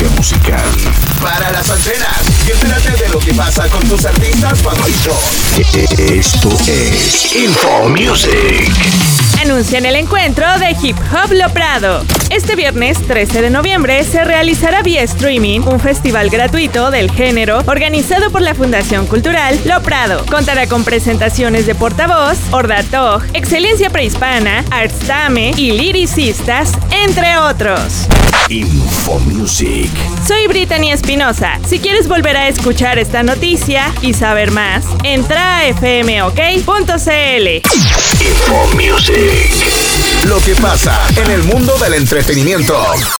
industria musical. Para las antenas y entérate de lo que pasa con tus artistas favoritos. Esto es Info Music. Anuncian el encuentro de Hip Hop Lo Prado. Este viernes 13 de noviembre se realizará vía streaming un festival gratuito del género organizado por la Fundación Cultural Lo Prado. Contará con presentaciones de Portavoz, Horda Tog, Excelencia Prehispana, Artstame y liricistas, entre otros. Info Music. Soy Brittany Espinosa. Si quieres volver a escuchar esta noticia y saber más, entra a fmok.cl. Info Music. Lo que pasa en el mundo del entretenimiento.